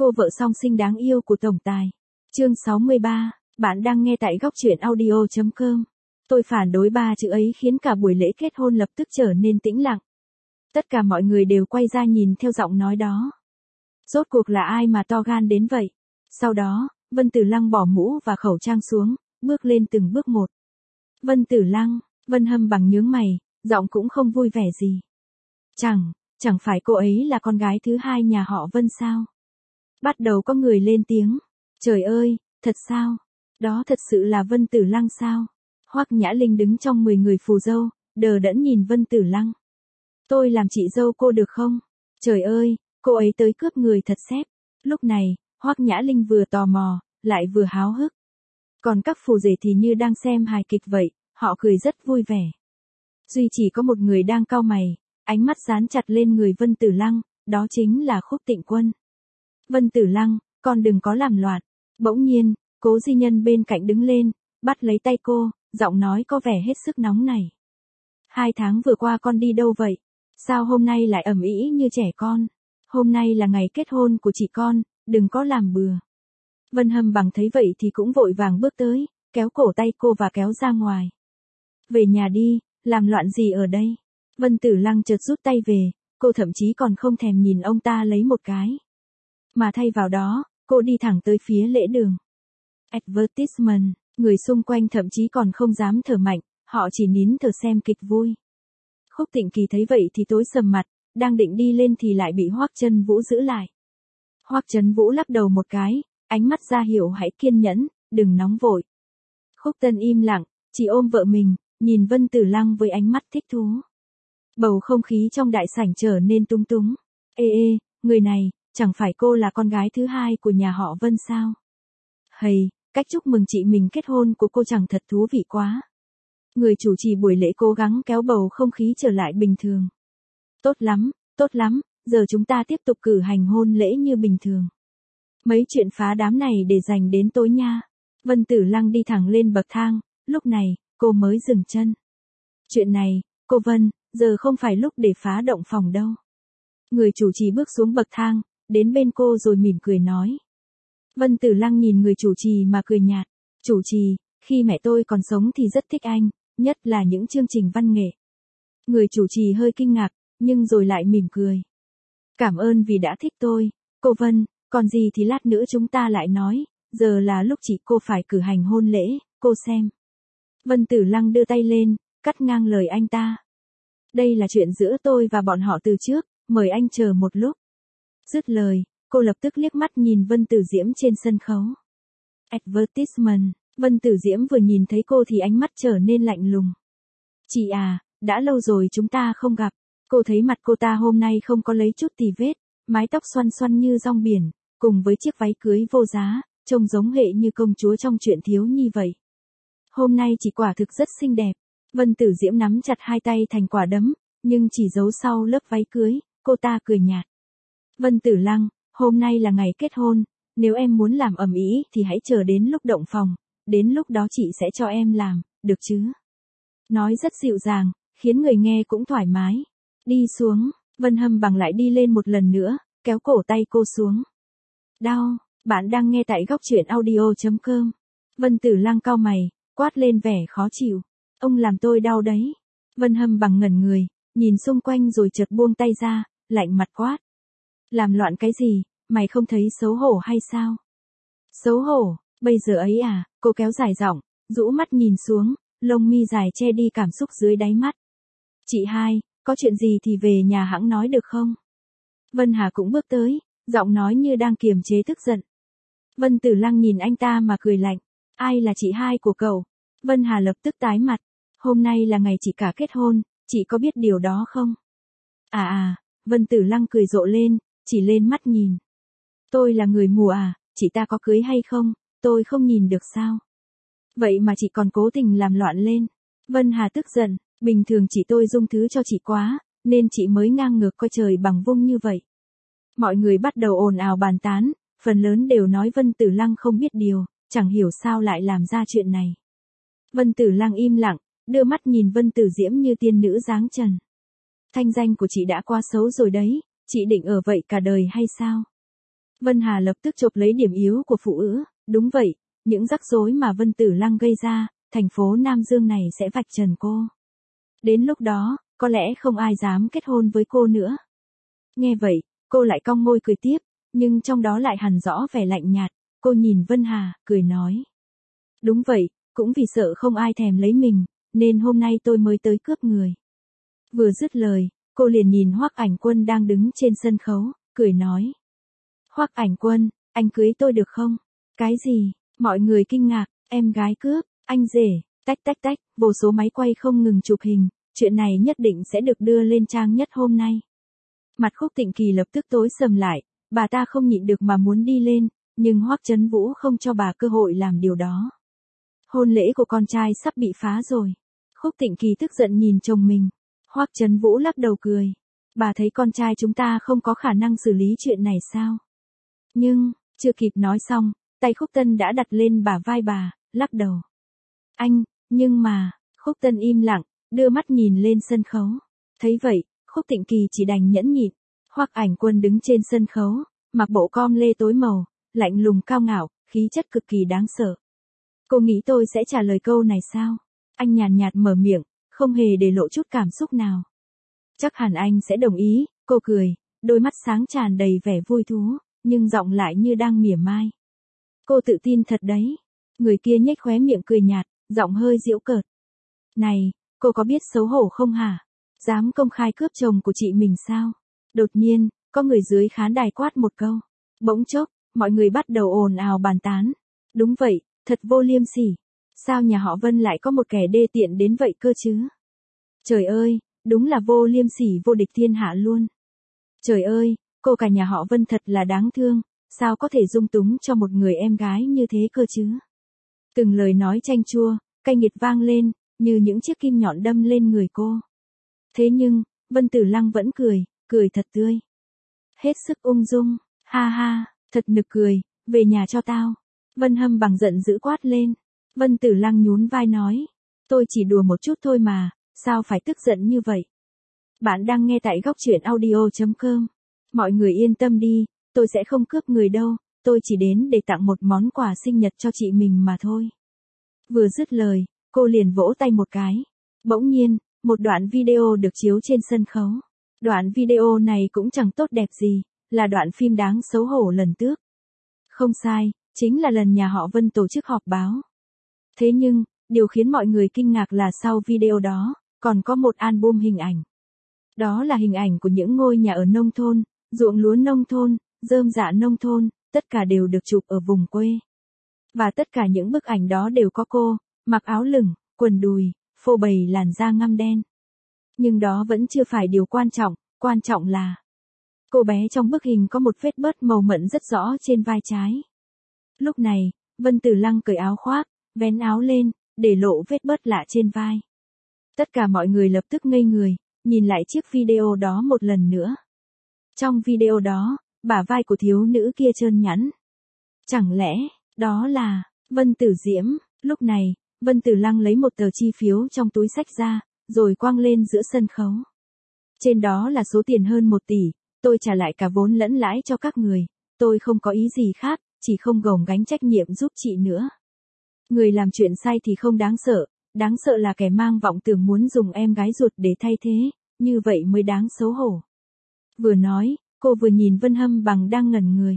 cô vợ song sinh đáng yêu của tổng tài. Chương 63, bạn đang nghe tại góc truyện audio.com. Tôi phản đối ba chữ ấy khiến cả buổi lễ kết hôn lập tức trở nên tĩnh lặng. Tất cả mọi người đều quay ra nhìn theo giọng nói đó. Rốt cuộc là ai mà to gan đến vậy? Sau đó, Vân Tử Lăng bỏ mũ và khẩu trang xuống, bước lên từng bước một. Vân Tử Lăng, Vân Hâm bằng nhướng mày, giọng cũng không vui vẻ gì. Chẳng phải cô ấy là con gái thứ hai nhà họ Vân sao? Bắt đầu có người lên tiếng. Trời ơi, thật sao? Đó thật sự là Vân Tử Lăng sao? Hoắc Nhã Linh đứng trong 10 người phù dâu, đờ đẫn nhìn Vân Tử Lăng. Tôi làm chị dâu cô được không? Trời ơi, cô ấy tới cướp người thật xếp. Lúc này, Hoắc Nhã Linh vừa tò mò, lại vừa háo hức. Còn các phù rể thì như đang xem hài kịch vậy, họ cười rất vui vẻ. Duy chỉ có một người đang cau mày, ánh mắt dán chặt lên người Vân Tử Lăng, đó chính là Khúc Tịnh Quân. Vân Tử Lăng, con đừng có làm loạn. Bỗng nhiên, Cố Di Nhân bên cạnh đứng lên, bắt lấy tay cô, giọng nói có vẻ hết sức nóng nảy. 2 tháng vừa qua con đi đâu vậy? Sao hôm nay lại ầm ĩ như trẻ con? Hôm nay là ngày kết hôn của chị con, đừng có làm bừa. Vân Hâm bằng thấy vậy thì cũng vội vàng bước tới, kéo cổ tay cô và kéo ra ngoài. Về nhà đi, làm loạn gì ở đây? Vân Tử Lăng chợt rút tay về, cô thậm chí còn không thèm nhìn ông ta lấy một cái. Mà thay vào đó, cô đi thẳng tới phía lễ đường. Advertisement, người xung quanh thậm chí còn không dám thở mạnh, họ chỉ nín thở xem kịch vui. Khúc Tịnh Kỳ thấy vậy thì tối sầm mặt, đang định đi lên thì lại bị Hoắc Chân Vũ giữ lại. Hoắc Chân Vũ lắc đầu một cái, ánh mắt ra hiệu hãy kiên nhẫn, đừng nóng vội. Khúc Tân im lặng, chỉ ôm vợ mình, nhìn Vân Tử Lăng với ánh mắt thích thú. Bầu không khí trong đại sảnh trở nên tung túng. Ê, người này, chẳng phải cô là con gái thứ hai của nhà họ Vân sao? Hầy, cách chúc mừng chị mình kết hôn của cô chẳng thật thú vị quá. Người chủ trì buổi lễ cố gắng kéo bầu không khí trở lại bình thường. Tốt lắm, giờ chúng ta tiếp tục cử hành hôn lễ như bình thường. Mấy chuyện phá đám này để dành đến tối nha. Vân Tử Lăng đi thẳng lên bậc thang, lúc này, cô mới dừng chân. Chuyện này, cô Vân, giờ không phải lúc để phá động phòng đâu. Người chủ trì bước xuống bậc thang, đến bên cô rồi mỉm cười nói. Vân Tử Lăng nhìn người chủ trì mà cười nhạt. Chủ trì, khi mẹ tôi còn sống thì rất thích anh, nhất là những chương trình văn nghệ. Người chủ trì hơi kinh ngạc, nhưng rồi lại mỉm cười. Cảm ơn vì đã thích tôi, cô Vân, còn gì thì lát nữa chúng ta lại nói, giờ là lúc chị cô phải cử hành hôn lễ, cô xem. Vân Tử Lăng đưa tay lên, cắt ngang lời anh ta. Đây là chuyện giữa tôi và bọn họ từ trước, mời anh chờ một lúc. Dứt lời, cô lập tức liếc mắt nhìn Vân Tử Diễm trên sân khấu. Advertisement, Vân Tử Diễm vừa nhìn thấy cô thì ánh mắt trở nên lạnh lùng. Chị à, đã lâu rồi chúng ta không gặp. Cô thấy mặt cô ta hôm nay không có lấy chút tì vết, mái tóc xoăn xoăn như rong biển, cùng với chiếc váy cưới vô giá, trông giống hệ như công chúa trong truyện thiếu nhi vậy. Hôm nay chị quả thực rất xinh đẹp. Vân Tử Diễm nắm chặt hai tay thành quả đấm, nhưng chỉ giấu sau lớp váy cưới, cô ta cười nhạt. Vân Tử Lăng, hôm nay là ngày kết hôn, nếu em muốn làm ầm ĩ thì hãy chờ đến lúc động phòng, đến lúc đó chị sẽ cho em làm, được chứ? Nói rất dịu dàng, khiến người nghe cũng thoải mái. Đi xuống, Vân Hâm bằng lại đi lên một lần nữa, kéo cổ tay cô xuống. Đau, bạn đang nghe tại góc truyện audio.com. Vân Tử Lăng cau mày, quát lên vẻ khó chịu. Ông làm tôi đau đấy. Vân Hâm bằng ngẩn người, nhìn xung quanh rồi chợt buông tay ra, lạnh mặt quát. Làm loạn cái gì, mày không thấy xấu hổ hay sao? Xấu hổ, bây giờ ấy à, cô kéo dài giọng, rũ mắt nhìn xuống, lông mi dài che đi cảm xúc dưới đáy mắt. Chị hai, có chuyện gì thì về nhà hãng nói được không? Vân Hà cũng bước tới, giọng nói như đang kiềm chế tức giận. Vân Tử Lăng nhìn anh ta mà cười lạnh. Ai là chị hai của cậu? Vân Hà lập tức tái mặt. Hôm nay là ngày chị cả kết hôn, chị có biết điều đó không? Vân Tử Lăng cười rộ lên, chỉ lên mắt nhìn. Tôi là người mù à, chị ta có cưới hay không, tôi không nhìn được sao? Vậy mà chị còn cố tình làm loạn lên. Vân Hà tức giận, bình thường chị tôi dung thứ cho chị quá, nên chị mới ngang ngược coi trời bằng vung như vậy. Mọi người bắt đầu ồn ào bàn tán, phần lớn đều nói Vân Tử Lăng không biết điều, chẳng hiểu sao lại làm ra chuyện này. Vân Tử Lăng im lặng, đưa mắt nhìn Vân Tử Diễm như tiên nữ dáng trần. Thanh danh của chị đã quá xấu rồi đấy, chị định ở vậy cả đời hay sao? Vân Hà lập tức chộp lấy điểm yếu của phụ ữ, đúng vậy, những rắc rối mà Vân Tử Lăng gây ra, thành phố Nam Dương này sẽ vạch trần cô. Đến lúc đó, có lẽ không ai dám kết hôn với cô nữa. Nghe vậy, cô lại cong môi cười tiếp, nhưng trong đó lại hằn rõ vẻ lạnh nhạt, cô nhìn Vân Hà, cười nói. Đúng vậy, cũng vì sợ không ai thèm lấy mình, nên hôm nay tôi mới tới cướp người. Vừa dứt lời, cô liền nhìn Hoắc Ảnh Quân đang đứng trên sân khấu, cười nói. Hoắc Ảnh Quân, anh cưới tôi được không? Cái gì? Mọi người kinh ngạc, em gái cướp, anh rể, tách tách tách, vô số máy quay không ngừng chụp hình, chuyện này nhất định sẽ được đưa lên trang nhất hôm nay. Mặt Khúc Tịnh Kỳ lập tức tối sầm lại, bà ta không nhịn được mà muốn đi lên, nhưng Hoắc Chấn Vũ không cho bà cơ hội làm điều đó. Hôn lễ của con trai sắp bị phá rồi. Khúc Tịnh Kỳ tức giận nhìn chồng mình. Hoắc Chấn Vũ lắc đầu cười. Bà thấy con trai chúng ta không có khả năng xử lý chuyện này sao? Nhưng, chưa kịp nói xong, tay Khúc Tân đã đặt lên bả vai bà, lắc đầu. Anh, nhưng mà, Khúc Tân im lặng, đưa mắt nhìn lên sân khấu. Thấy vậy, Khúc Tịnh Kỳ chỉ đành nhẫn nhịn. Hoắc Ảnh Quân đứng trên sân khấu, mặc bộ com lê tối màu, lạnh lùng cao ngạo, khí chất cực kỳ đáng sợ. Cô nghĩ tôi sẽ trả lời câu này sao? Anh nhàn nhạt mở miệng, không hề để lộ chút cảm xúc nào. Chắc hẳn anh sẽ đồng ý, cô cười, đôi mắt sáng tràn đầy vẻ vui thú, nhưng giọng lại như đang mỉa mai. Cô tự tin thật đấy. Người kia nhếch khóe miệng cười nhạt, giọng hơi giễu cợt. Này, cô có biết xấu hổ không hả? Dám công khai cướp chồng của chị mình sao? Đột nhiên, có người dưới khán đài quát một câu. Bỗng chốc, mọi người bắt đầu ồn ào bàn tán. Đúng vậy, thật vô liêm sỉ. Sao nhà họ Vân lại có một kẻ đê tiện đến vậy cơ chứ? Trời ơi, đúng là vô liêm sỉ vô địch thiên hạ luôn. Trời ơi, cô cả nhà họ Vân thật là đáng thương, sao có thể dung túng cho một người em gái như thế cơ chứ? Từng lời nói chanh chua, cay nghiệt vang lên, như những chiếc kim nhọn đâm lên người cô. Thế nhưng, Vân Tử Lăng vẫn cười, cười thật tươi. Hết sức ung dung, ha ha, thật nực cười, về nhà cho tao. Vân Hâm Bằng giận dữ quát lên. Vân Tử Lăng nhún vai nói. Tôi chỉ đùa một chút thôi mà, sao phải tức giận như vậy? Bạn đang nghe tại góc truyện audio.com. Mọi người yên tâm đi, tôi sẽ không cướp người đâu, tôi chỉ đến để tặng một món quà sinh nhật cho chị mình mà thôi. Vừa dứt lời, cô liền vỗ tay một cái. Bỗng nhiên, một đoạn video được chiếu trên sân khấu. Đoạn video này cũng chẳng tốt đẹp gì, là đoạn phim đáng xấu hổ lần trước. Không sai, chính là lần nhà họ Vân tổ chức họp báo. Thế nhưng, điều khiến mọi người kinh ngạc là sau video đó, còn có một album hình ảnh. Đó là hình ảnh của những ngôi nhà ở nông thôn, ruộng lúa nông thôn, rơm rạ nông thôn, tất cả đều được chụp ở vùng quê. Và tất cả những bức ảnh đó đều có cô, mặc áo lửng, quần đùi, phô bày làn da ngăm đen. Nhưng đó vẫn chưa phải điều quan trọng là cô bé trong bức hình có một vết bớt màu mận rất rõ trên vai trái. Lúc này, Vân Tử Lăng cởi áo khoác, vén áo lên, để lộ vết bớt lạ trên vai. Tất cả mọi người lập tức ngây người, nhìn lại chiếc video đó một lần nữa. Trong video đó, bả vai của thiếu nữ kia trơn nhẵn. Chẳng lẽ, đó là Vân Tử Diễm? Lúc này, Vân Tử Lăng lấy một tờ chi phiếu trong túi xách ra, rồi quăng lên giữa sân khấu. Trên đó là số tiền hơn 1 tỷ, tôi trả lại cả vốn lẫn lãi cho các người, tôi không có ý gì khác, chỉ không gồng gánh trách nhiệm giúp chị nữa. Người làm chuyện sai thì không đáng sợ là kẻ mang vọng tưởng muốn dùng em gái ruột để thay thế, như vậy mới đáng xấu hổ. Vừa nói, cô vừa nhìn Vân Hâm Bằng đang ngẩn người.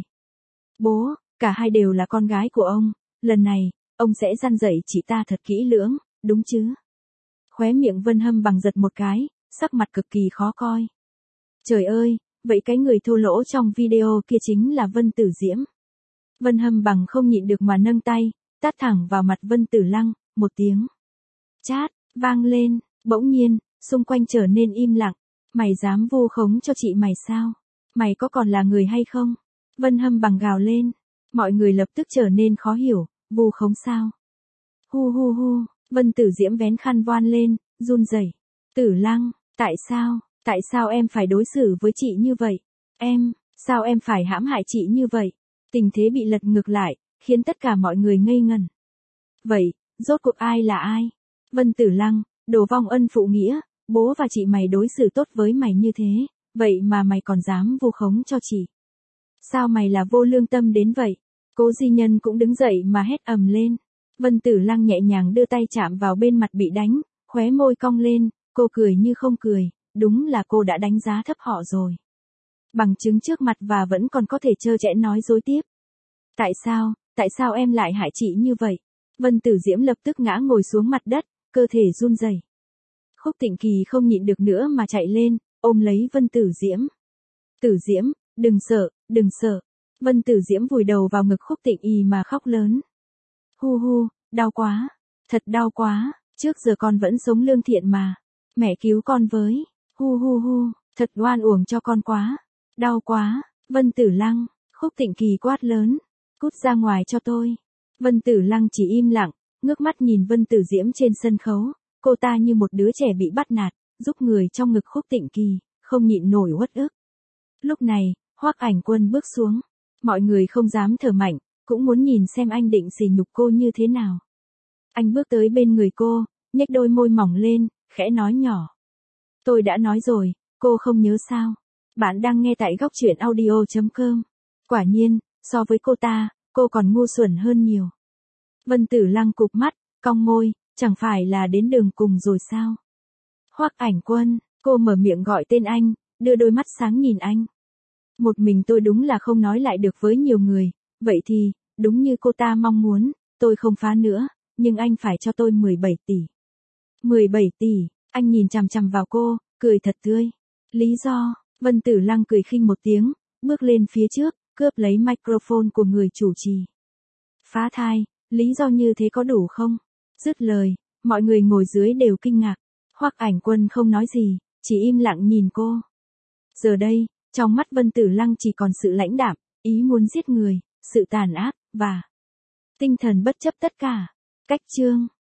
Bố, cả hai đều là con gái của ông, lần này, ông sẽ răn dạy chị ta thật kỹ lưỡng, đúng chứ? Khóe miệng Vân Hâm Bằng giật một cái, sắc mặt cực kỳ khó coi. Trời ơi, vậy cái người thô lỗ trong video kia chính là Vân Tử Diễm. Vân Hâm Bằng không nhịn được mà nâng tay, tát thẳng vào mặt Vân Tử Lăng, một tiếng. Chát, vang lên, bỗng nhiên, xung quanh trở nên im lặng. Mày dám vu khống cho chị mày sao? Mày có còn là người hay không? Vân Hâm Bằng gào lên. Mọi người lập tức trở nên khó hiểu, vu khống sao? Hu hu hu, Vân Tử Diễm vén khăn voan lên, run rẩy. Tử Lăng, tại sao em phải đối xử với chị như vậy? Sao em phải hãm hại chị như vậy? Tình thế bị lật ngược lại, khiến tất cả mọi người ngây ngẩn. Vậy, rốt cuộc ai là ai? Vân Tử Lăng, đồ vong ân phụ nghĩa, bố và chị mày đối xử tốt với mày như thế, vậy mà mày còn dám vu khống cho chị. Sao mày là vô lương tâm đến vậy? Cố Di Nhân cũng đứng dậy mà hét ầm lên. Vân Tử Lăng nhẹ nhàng đưa tay chạm vào bên mặt bị đánh, khóe môi cong lên, cô cười như không cười, đúng là cô đã đánh giá thấp họ rồi. Bằng chứng trước mặt và vẫn còn có thể trơ trẽn nói dối tiếp. Tại sao em lại hại chị như vậy? Vân Tử Diễm lập tức ngã ngồi xuống mặt đất, cơ thể run rẩy. Khúc Tịnh Kỳ không nhịn được nữa mà chạy lên, ôm lấy Vân Tử Diễm. Tử Diễm, đừng sợ, đừng sợ. Vân Tử Diễm vùi đầu vào ngực Khúc Tịnh Y mà khóc lớn. Hu hu, đau quá, thật đau quá, trước giờ con vẫn sống lương thiện mà. Mẹ cứu con với, hu hu hu, thật oan uổng cho con quá, đau quá. Vân Tử Lăng, Khúc Tịnh Kỳ quát lớn, cút ra ngoài cho tôi. Vân Tử Lăng chỉ im lặng, ngước mắt nhìn Vân Tử Diễm trên sân khấu, cô ta như một đứa trẻ bị bắt nạt, giúp người trong ngực Khúc Tịnh Kỳ, không nhịn nổi uất ức. Lúc này, Hoắc Ảnh Quân bước xuống, mọi người không dám thở mạnh, cũng muốn nhìn xem anh định sỉ nhục cô như thế nào. Anh bước tới bên người cô, nhếch đôi môi mỏng lên, khẽ nói nhỏ. Tôi đã nói rồi, cô không nhớ sao? Bạn đang nghe tại góc truyện audio.com. Quả nhiên, so với cô ta, cô còn ngu xuẩn hơn nhiều. Vân Tử Lăng cụp mắt, cong môi, chẳng phải là đến đường cùng rồi sao? Hoắc Ảnh Quân, cô mở miệng gọi tên anh, đưa đôi mắt sáng nhìn anh. Một mình tôi đúng là không nói lại được với nhiều người, vậy thì, đúng như cô ta mong muốn, tôi không phá nữa, nhưng anh phải cho tôi 17 tỷ. 17 tỷ, anh nhìn chằm chằm vào cô, cười thật tươi. Lý do, Vân Tử Lăng cười khinh một tiếng, bước lên phía trước, cướp lấy microphone của người chủ trì. Phá thai, lý do như thế có đủ không? Dứt lời, mọi người ngồi dưới đều kinh ngạc. Hoắc Ảnh Quân không nói gì, chỉ im lặng nhìn cô. Giờ đây, trong mắt Vân Tử Lăng chỉ còn sự lãnh đạm, ý muốn giết người, sự tàn ác, và tinh thần bất chấp tất cả. Cách chương